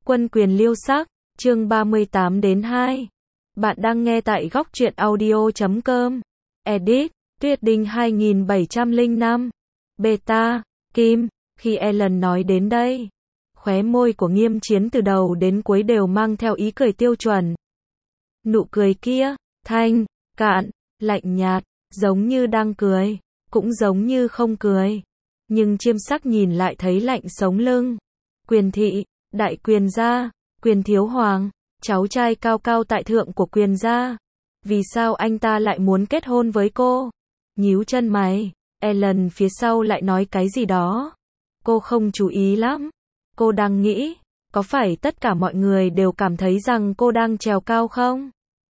Quân quyền liêu sắc, chương 38 đến 2. Bạn đang nghe tại góc truyện audio.com. Edit, Tuyết Đinh 2705. Beta, Kim, khi Ellen nói đến đây, khóe môi của Nghiêm Chiến từ đầu đến cuối đều mang theo ý cười tiêu chuẩn. Nụ cười kia, thanh, cạn, lạnh nhạt, giống như đang cười, cũng giống như không cười. Nhưng Chiêm Sắc nhìn lại thấy lạnh sống lưng. Quyền thị, đại quyền gia, Quyền thiếu hoàng, cháu trai cao cao tại thượng của Quyền gia. Vì sao anh ta lại muốn kết hôn với cô? Nhíu chân mày, Ellen phía sau lại nói cái gì đó. Cô không chú ý lắm. Cô đang nghĩ, có phải tất cả mọi người đều cảm thấy rằng cô đang trèo cao không?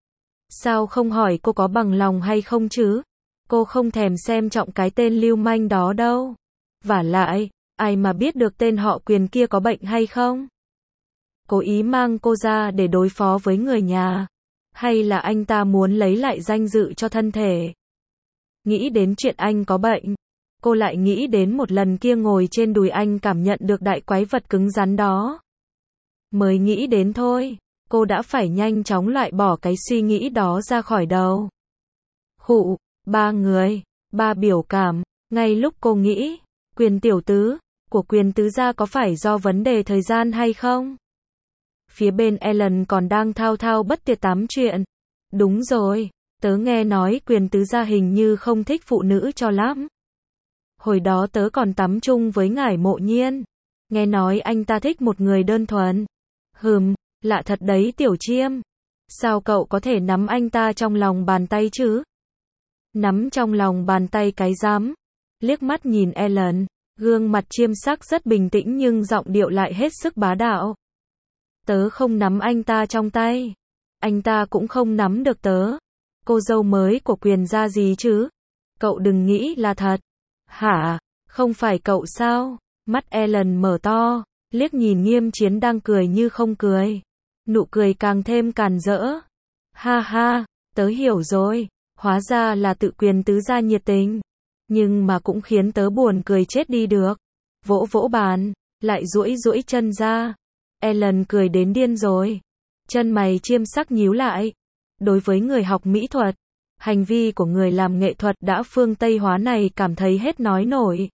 Sao không hỏi cô có bằng lòng hay không chứ? Cô không thèm xem trọng cái tên lưu manh đó đâu. Vả lại, ai mà biết được tên họ Quyền kia có bệnh hay không? Cố ý mang cô ra để đối phó với người nhà. Hay là anh ta muốn lấy lại danh dự cho thân thể? Nghĩ đến chuyện anh có bệnh, cô lại nghĩ đến một lần kia ngồi trên đùi anh cảm nhận được đại quái vật cứng rắn đó. Mới nghĩ đến thôi, cô đã phải nhanh chóng loại bỏ cái suy nghĩ đó ra khỏi đầu. Khụ, ba người, ba biểu cảm, ngay lúc cô nghĩ, Quyền tiểu tứ, của Quyền tứ gia có phải do vấn đề thời gian hay không? Phía bên Ellen còn đang thao thao bất tuyệt tám chuyện. Đúng rồi, tớ nghe nói Quyền tứ gia hình như không thích phụ nữ cho lắm. Hồi đó tớ còn tắm chung với ngải Mộ Nhiên. Nghe nói anh ta thích một người đơn thuần. Lạ thật đấy Tiểu Chiêm. Sao cậu có thể nắm anh ta trong lòng bàn tay chứ? Nắm trong lòng bàn tay cái rắm. Liếc mắt nhìn Ellen, gương mặt Chiêm Sắc rất bình tĩnh nhưng giọng điệu lại hết sức bá đạo. Tớ không nắm anh ta trong tay. Anh ta cũng không nắm được tớ. Cô dâu mới của Quyền gia gì chứ? Cậu đừng nghĩ là thật. Hả? Không phải cậu sao? Mắt Ellen mở to, liếc nhìn Nghiêm Chiến đang cười như không cười. Nụ cười càng thêm càn rỡ. Ha ha, tớ hiểu rồi. Hóa ra là tự Quyền tứ gia nhiệt tình. Nhưng mà cũng khiến tớ buồn cười chết đi được. Vỗ vỗ bàn, lại duỗi duỗi chân ra. Ellen cười đến điên rồi. Chân mày Chiêm Sắc nhíu lại. Đối với người học mỹ thuật, hành vi của người làm nghệ thuật đã phương Tây hóa này cảm thấy hết nói nổi.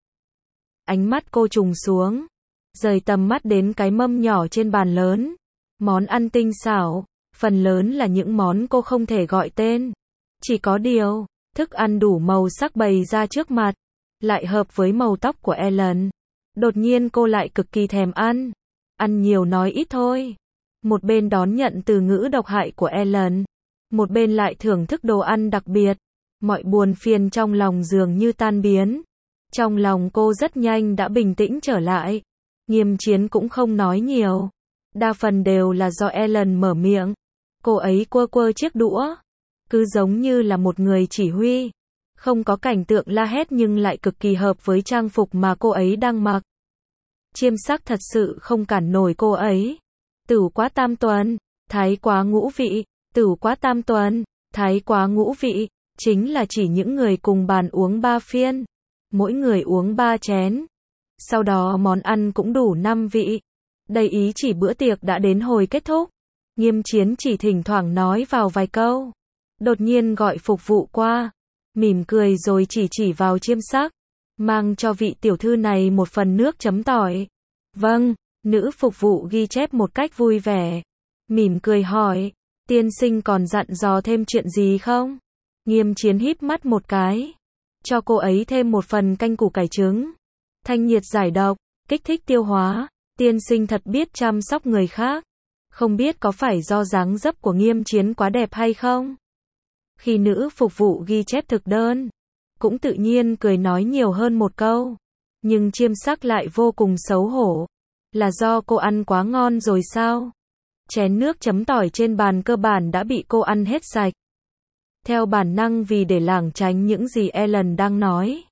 Ánh mắt cô trùng xuống, rời tầm mắt đến cái mâm nhỏ trên bàn lớn. Món ăn tinh xảo, phần lớn là những món cô không thể gọi tên. Chỉ có điều, thức ăn đủ màu sắc bày ra trước mặt, lại hợp với màu tóc của Ellen. Đột nhiên cô lại cực kỳ thèm ăn. Ăn nhiều nói ít thôi. Một bên đón nhận từ ngữ độc hại của Ellen, một bên lại thưởng thức đồ ăn đặc biệt. Mọi buồn phiền trong lòng dường như tan biến. Trong lòng cô rất nhanh đã bình tĩnh trở lại. Nghiêm Chiến cũng không nói nhiều. Đa phần đều là do Ellen mở miệng. Cô ấy quơ quơ chiếc đũa, cứ giống như là một người chỉ huy. Không có cảnh tượng la hét nhưng lại cực kỳ hợp với trang phục mà cô ấy đang mặc. Chiêm Sắc thật sự không cản nổi cô ấy. Tửu quá tam tuần, thái quá ngũ vị. Tửu quá tam tuần, thái quá ngũ vị, chính là chỉ những người cùng bàn uống 3 phiên. Mỗi người uống 3 chén. Sau đó món ăn cũng đủ 5 vị. Đây ý chỉ bữa tiệc đã đến hồi kết thúc. Nghiêm Chiến chỉ thỉnh thoảng nói vào vài câu. Đột nhiên gọi phục vụ qua. Mỉm cười rồi chỉ vào Chiêm Sắc. Mang cho vị tiểu thư này một phần nước chấm tỏi. Vâng, nữ phục vụ ghi chép một cách vui vẻ. Mỉm cười hỏi, tiên sinh còn dặn dò thêm chuyện gì không? Nghiêm Chiến híp mắt một cái. Cho cô ấy thêm một phần canh củ cải trứng. Thanh nhiệt giải độc, kích thích tiêu hóa. Tiên sinh thật biết chăm sóc người khác. Không biết có phải do dáng dấp của Nghiêm Chiến quá đẹp hay không? Khi nữ phục vụ ghi chép thực đơn, cũng tự nhiên cười nói nhiều hơn một câu. Nhưng Chiêm Sắc lại vô cùng xấu hổ. Là do cô ăn quá ngon rồi sao? Chén nước chấm tỏi trên bàn cơ bản đã bị cô ăn hết sạch. Theo bản năng vì để lảng tránh những gì Ellen đang nói.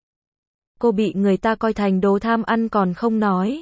Cô bị người ta coi thành đồ tham ăn còn không nói.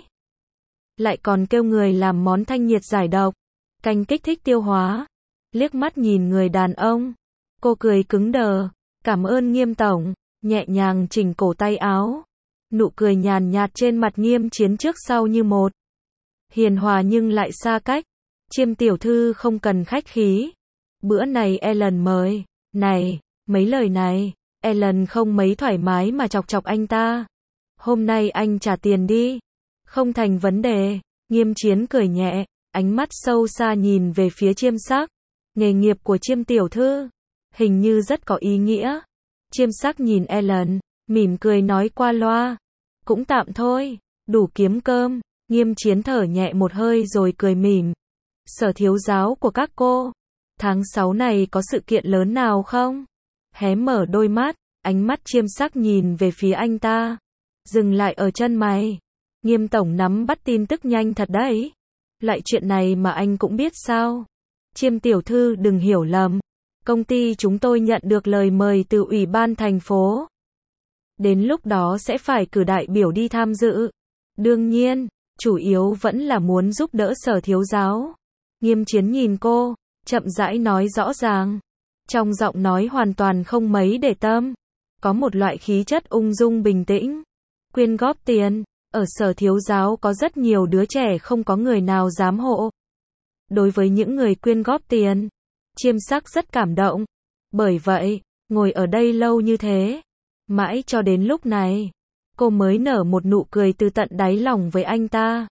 Lại còn kêu người làm món thanh nhiệt giải độc, canh kích thích tiêu hóa. Liếc mắt nhìn người đàn ông. Cô cười cứng đờ. Cảm ơn Nghiêm tổng. Nhẹ nhàng chỉnh cổ tay áo. Nụ cười nhàn nhạt trên mặt Nghiêm Chiến trước sau như một. hiền hòa nhưng lại xa cách. Chiêm tiểu thư không cần khách khí. Bữa này Ellen mời. Này, mấy lời này, Ellen không mấy thoải mái mà chọc chọc anh ta. Hôm nay anh trả tiền đi. Không thành vấn đề. Nghiêm Chiến cười nhẹ, ánh mắt sâu xa nhìn về phía Chiêm Sắc. Nghề nghiệp của Chiêm tiểu thư, hình như rất có ý nghĩa. Chiêm Sắc nhìn Ellen, mỉm cười nói qua loa. Cũng tạm thôi, đủ kiếm cơm. Nghiêm Chiến thở nhẹ một hơi rồi cười mỉm. Sở thiếu giáo của các cô, tháng 6 này có sự kiện lớn nào không? Hé mở đôi mắt, ánh mắt Chiêm Sắc nhìn về phía anh ta. Dừng lại ở chân mày. Nghiêm tổng nắm bắt tin tức nhanh thật đấy. Loại chuyện này mà anh cũng biết sao? Chiêm tiểu thư đừng hiểu lầm. Công ty chúng tôi nhận được lời mời từ ủy ban thành phố. Đến lúc đó sẽ phải cử đại biểu đi tham dự. Đương nhiên, chủ yếu vẫn là muốn giúp đỡ Sở thiếu giáo. Nghiêm Chiến nhìn cô, chậm rãi nói rõ ràng. Trong giọng nói hoàn toàn không mấy để tâm. Có một loại khí chất ung dung bình tĩnh. Quyên góp tiền. Ở Sở thiếu giáo có rất nhiều đứa trẻ không có người nào dám hộ. Đối với những người quyên góp tiền, Chiêm Sắc rất cảm động. Bởi vậy, ngồi ở đây lâu như thế, mãi cho đến lúc này, cô mới nở một nụ cười từ tận đáy lòng với anh ta.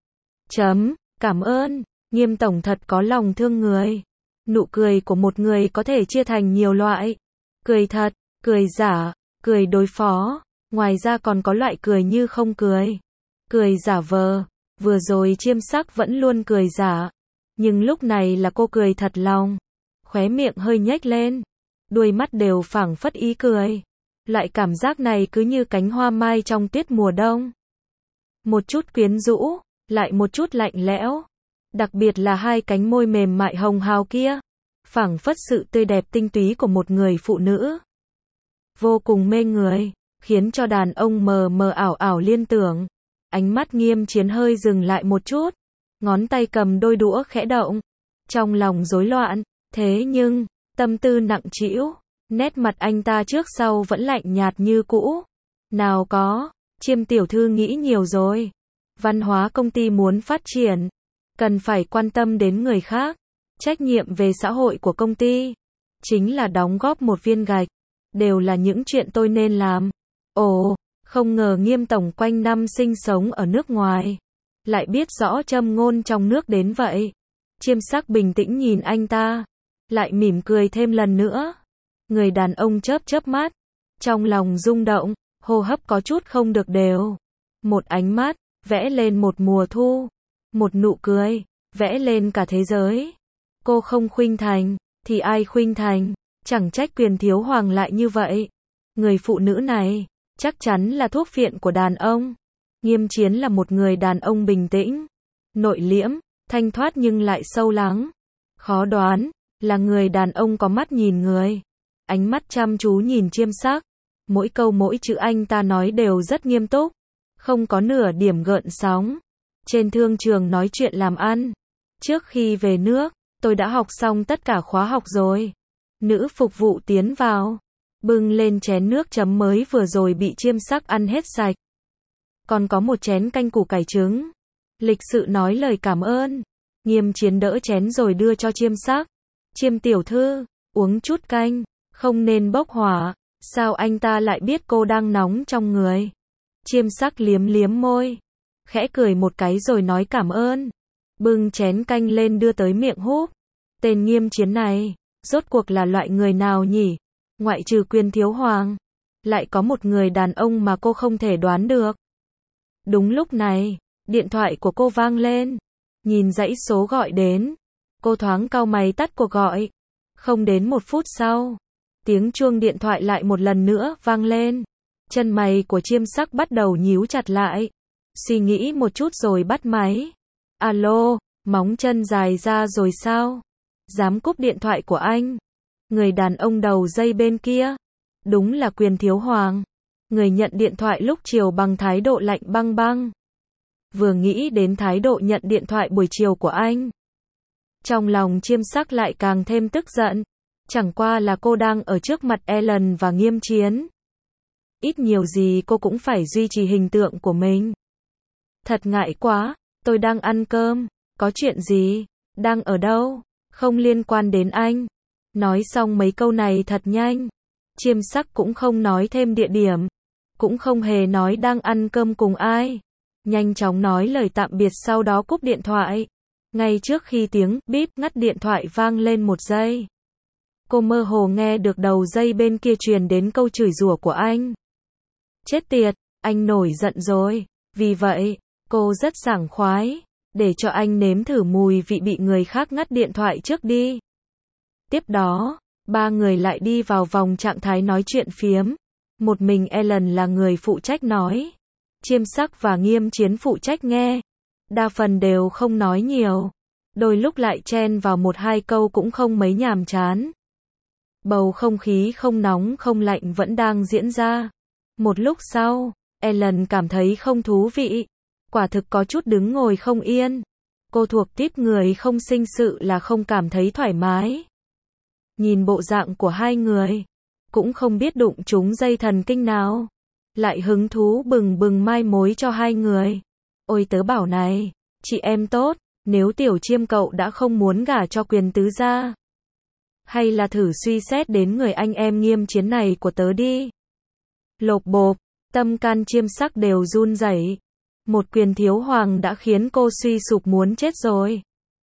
Cảm ơn, Nghiêm tổng thật có lòng thương người. Nụ cười của một người có thể chia thành nhiều loại. Cười thật, cười giả, cười đối phó. Ngoài ra còn có loại cười như không cười. Cười giả vờ. Vừa rồi Chiêm Sắc vẫn luôn cười giả. Nhưng lúc này là cô cười thật lòng. Khóe miệng hơi nhếch lên. Đuôi mắt đều phảng phất ý cười. Loại cảm giác này cứ như cánh hoa mai trong tuyết mùa đông. Một chút quyến rũ, lại một chút lạnh lẽo. Đặc biệt là hai cánh môi mềm mại hồng hào kia. Phảng phất sự tươi đẹp tinh túy của một người phụ nữ. Vô cùng mê người, khiến cho đàn ông mờ mờ ảo ảo liên tưởng. Ánh mắt Nghiêm Chiến hơi dừng lại một chút. Ngón tay cầm đôi đũa khẽ động. Trong lòng rối loạn, thế nhưng, tâm tư nặng trĩu. Nét mặt anh ta trước sau vẫn lạnh nhạt như cũ. Nào có, Chiêm tiểu thư nghĩ nhiều rồi. Văn hóa công ty muốn phát triển, cần phải quan tâm đến người khác. Trách nhiệm về xã hội của công ty, chính là đóng góp một viên gạch. Đều là những chuyện tôi nên làm. Ồ, không ngờ Nghiêm tổng quanh năm sinh sống ở nước ngoài, lại biết rõ châm ngôn trong nước đến vậy. Chiêm Sắc bình tĩnh nhìn anh ta, lại mỉm cười thêm lần nữa. Người đàn ông chớp mắt, trong lòng rung động, hô hấp có chút không được đều. Một ánh mắt, vẽ lên một mùa thu. Một nụ cười, vẽ lên cả thế giới. Cô không khuynh thành, thì ai khuynh thành? Chẳng trách Quyền thiếu hoàng lại như vậy. Người phụ nữ này, chắc chắn là thuốc phiện của đàn ông. Nghiêm Chiến là một người đàn ông bình tĩnh, nội liễm, thanh thoát nhưng lại sâu lắng. Khó đoán, là người đàn ông có mắt nhìn người. Ánh mắt chăm chú nhìn Chiêm Sắc. Mỗi câu mỗi chữ anh ta nói đều rất nghiêm túc. Không có nửa điểm gợn sóng. Trên thương trường nói chuyện làm ăn. Trước khi về nước, tôi đã học xong tất cả khóa học rồi. Nữ phục vụ tiến vào, bưng lên chén nước chấm mới vừa rồi bị Chiêm Sắc ăn hết sạch. Còn có một chén canh củ cải trứng. Lịch sự nói lời cảm ơn. Nghiêm Chiến đỡ chén rồi đưa cho Chiêm Sắc. Chiêm tiểu thư, uống chút canh, không nên bốc hỏa. Sao anh ta lại biết cô đang nóng trong người? Chiêm Sắc liếm liếm môi, khẽ cười một cái rồi nói cảm ơn. Bưng chén canh lên đưa tới miệng húp. Tên Nghiêm Chiến này, rốt cuộc là loại người nào nhỉ? Ngoại trừ Quyền thiếu hoàng, lại có một người đàn ông mà cô không thể đoán được. Đúng lúc này, điện thoại của cô vang lên. Nhìn dãy số gọi đến, cô thoáng cau mày tắt cuộc gọi. Không đến 1 phút sau, tiếng chuông điện thoại lại một lần nữa vang lên. Chân mày của Chiêm Sắc bắt đầu nhíu chặt lại. Suy nghĩ một chút rồi bắt máy. Alo, móng chân dài ra rồi sao? Dám cúp điện thoại của anh? Người đàn ông đầu dây bên kia, đúng là Quyền thiếu hoàng. Người nhận điện thoại lúc chiều bằng thái độ lạnh băng băng. Vừa nghĩ đến thái độ nhận điện thoại buổi chiều của anh, trong lòng Chiêm Sắc lại càng thêm tức giận. Chẳng qua là cô đang ở trước mặt Ellen và Nghiêm Chiến. Ít nhiều gì cô cũng phải duy trì hình tượng của mình. Thật ngại quá, Tôi đang ăn cơm. Có chuyện gì? Đang ở đâu? Không liên quan đến anh. Nói xong mấy câu này thật nhanh. Chiêm sắc cũng không nói thêm địa điểm. Cũng không hề nói đang ăn cơm cùng ai. Nhanh chóng nói lời tạm biệt sau đó cúp điện thoại. Ngay trước khi tiếng bíp ngắt điện thoại vang lên một giây. Cô mơ hồ nghe được đầu dây bên kia truyền đến câu chửi rủa của anh. Chết tiệt, anh nổi giận rồi. Vì vậy, cô rất sảng khoái. Để cho anh nếm thử mùi vị bị người khác ngắt điện thoại trước đi. Tiếp đó, ba người lại đi vào vòng trạng thái nói chuyện phiếm. Một mình Ellen là người phụ trách nói. Chiêm sắc và Nghiêm Chiến phụ trách nghe. Đa phần đều không nói nhiều. Đôi lúc lại chen vào một hai câu cũng không mấy nhàm chán. Bầu không khí không nóng không lạnh vẫn đang diễn ra. Một lúc sau, Ellen cảm thấy không thú vị. Quả thực có chút đứng ngồi không yên. Cô thuộc típ người không sinh sự là không cảm thấy thoải mái. Nhìn bộ dạng của hai người, cũng không biết đụng trúng dây thần kinh nào. Lại hứng thú bừng bừng mai mối cho hai người. Ôi tớ bảo này, chị em tốt, nếu Tiểu Chiêm cậu đã không muốn gả cho Quyền tứ gia, hay là thử suy xét đến người anh em Nghiêm Chiến này của tớ đi. Lộp bộp, tâm can Chiêm sắc đều run rẩy. Một Quyền thiếu hoàng đã khiến cô suy sụp muốn chết rồi.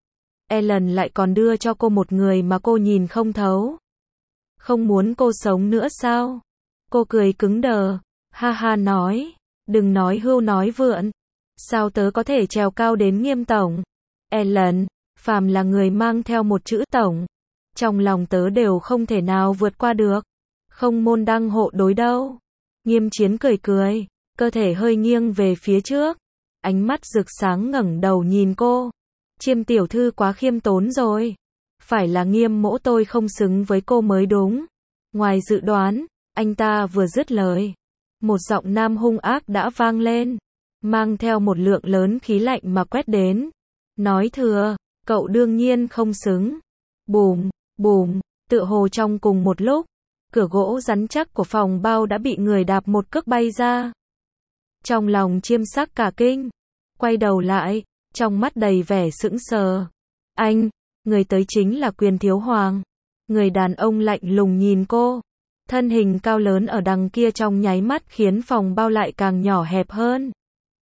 Ellen lại còn đưa cho cô một người mà cô nhìn không thấu. Không muốn cô sống nữa sao? Cô cười cứng đờ, ha ha nói, đừng nói hưu nói vượn. Sao tớ có thể trèo cao đến Nghiêm tổng? Ellen, phàm là người mang theo một chữ tổng, trong lòng tớ đều không thể nào vượt qua được. Không môn đăng hộ đối đâu. Nghiêm Chiến cười cười, cơ thể hơi nghiêng về phía trước. Ánh mắt rực sáng ngẩng đầu nhìn cô. Chiêm tiểu thư quá khiêm tốn rồi. Phải là Nghiêm mỗ tôi không xứng với cô mới đúng. Ngoài dự đoán, anh ta vừa dứt lời. Một giọng nam hung ác đã vang lên. Mang theo một lượng lớn khí lạnh mà quét đến. Nói thừa, cậu đương nhiên không xứng. Bùm, bùm, tựa hồ trong cùng một lúc. Cửa gỗ rắn chắc của phòng bao đã bị người đạp một cước bay ra. Trong lòng Chiêm sắc cả kinh. Quay đầu lại, trong mắt đầy vẻ sững sờ. Anh, người tới chính là Quyền thiếu hoàng. Người đàn ông lạnh lùng nhìn cô. Thân hình cao lớn ở đằng kia trong nháy mắt khiến phòng bao lại càng nhỏ hẹp hơn.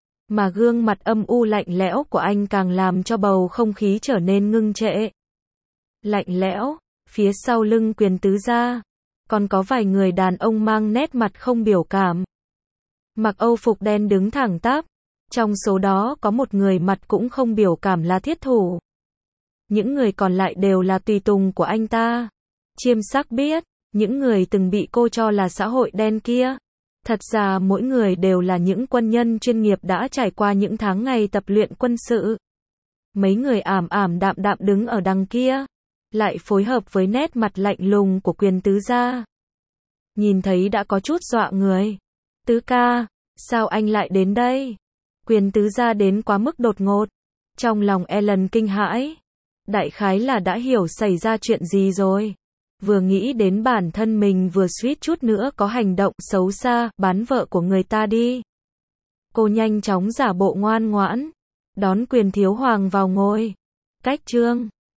Mà gương mặt âm u lạnh lẽo của anh càng làm cho bầu không khí trở nên ngưng trệ. Lạnh lẽo, phía sau lưng Quyền tứ gia, còn có vài người đàn ông mang nét mặt không biểu cảm. Mặc âu phục đen đứng thẳng tắp. Trong số đó có một người mặt cũng không biểu cảm là thiết thủ. Những người còn lại đều là tùy tùng của anh ta. Chiêm sắc biết, những người từng bị cô cho là xã hội đen kia, thật ra mỗi người đều là những quân nhân chuyên nghiệp đã trải qua những tháng ngày tập luyện quân sự. Mấy người ảm ảm đạm đạm đứng ở đằng kia, lại phối hợp với nét mặt lạnh lùng của Quyền tứ gia. Nhìn thấy đã có chút dọa người. Tứ ca, sao anh lại đến đây? Quyền tứ gia đến quá mức đột ngột. Trong lòng Ellen kinh hãi. Đại khái là đã hiểu xảy ra chuyện gì rồi. Vừa nghĩ đến bản thân mình vừa suýt chút nữa có hành động xấu xa, bán vợ của người ta đi. Cô nhanh chóng giả bộ ngoan ngoãn, đón Quyền thiếu hoàng vào ngồi. Cách chương